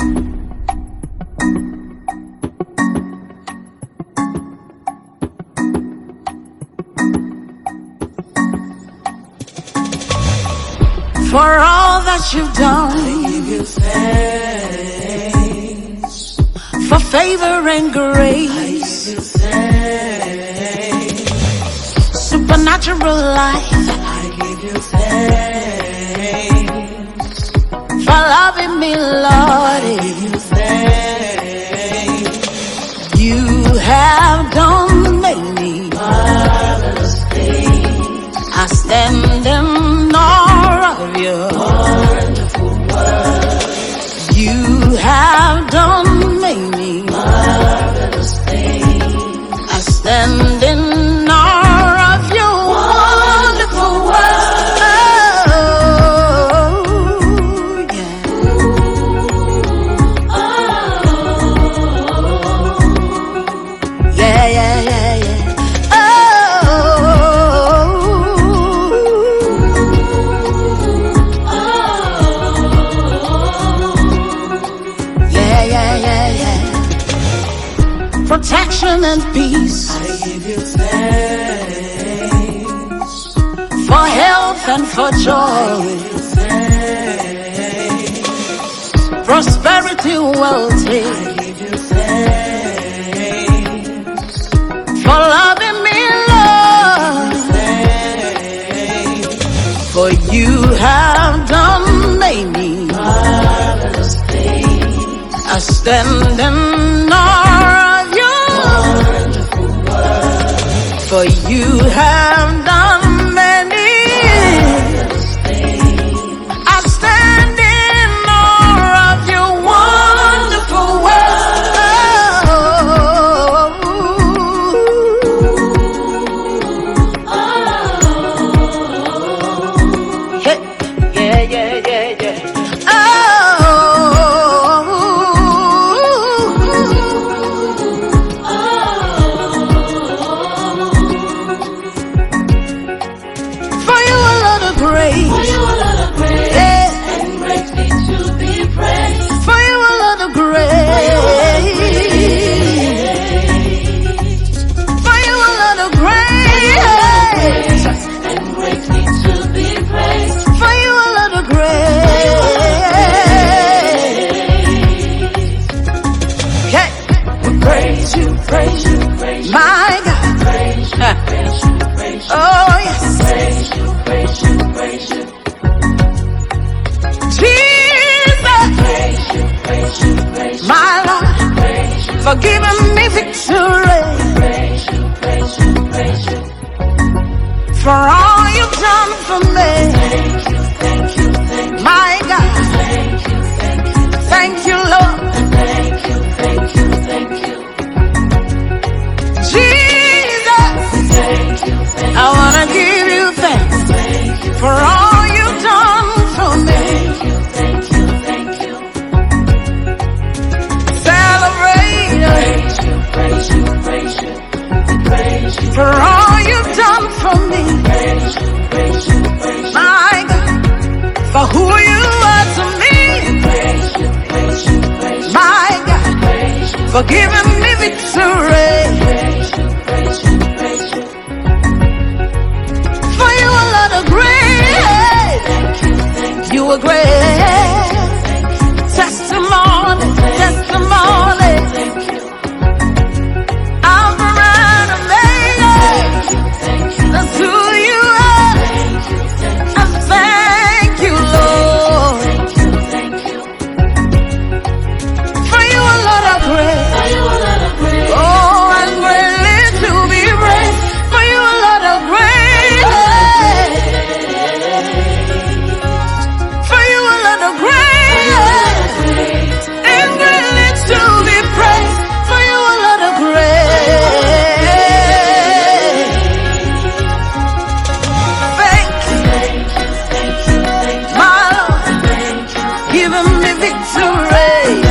For all that you've done, I give you thanks. for favor and I grace, give you thanks. supernatural life, I give you thanks. for loving me, I Lord. give you thanks. You have done many Marvelous things. I stand in awe of you. Wonderful words. You have done many Marvelous things. I stand in awe of your wonderful words. Oh, yeah. Yeah, yeah, yeah, yeah. Oh, yeah, yeah, yeah, yeah. Protection and peace, I give you thanks. for health and for joy, Give you thanks. prosperity, wealth, I give you thanks. for loving me, Lord. Thanks. For you have done many Marvelous things. I stand in awe of you. Wonderful words. For you have done many Marvelous things. I stand in awe of your wonderful words. Hey, yeah, yeah, yeah, yeah. For you alone are great. For you alone are great, Yeah. and greatly to be praised. For you alone are great. For you alone are great. And greatly to be praised. For you alone are great. Hey, Praise you, praise you, praise you, my God. praise you, praise you, praise you, Oh yes, praise you, praise you, praise you, Jesus, praise you, praise you, praise you, my Lord, praise you, for giving me victory, praise you, praise you, praise you. for all you've done for me, Thank you, thank you, thank you, my God. thank you, thank you, Thank you, Lord. thank you, thank you, thank you, Jesus, thank you, thank I wanna give you thanks you, for all you've done for me. thank you, thank you, Celebrate praise you, praise you, praise you, praise you, for all you've done for me, praise you, praise you, praise you, my God, for who you are to me, praise you, praise you, praise you, my God, praise you, for giving me victory. praise you, praise you, praise you. For you are Lord of great, you are great. Testimony, testimony. Alpha and Omega, that's who you are. And thank you, Lord. For you are Lord of great. Oh, and greatly to be praised. For you are Lord of great. For you are Lord of great. And greatly to be praised. For you are Lord of great. Thank you, my Lord, giving me victory.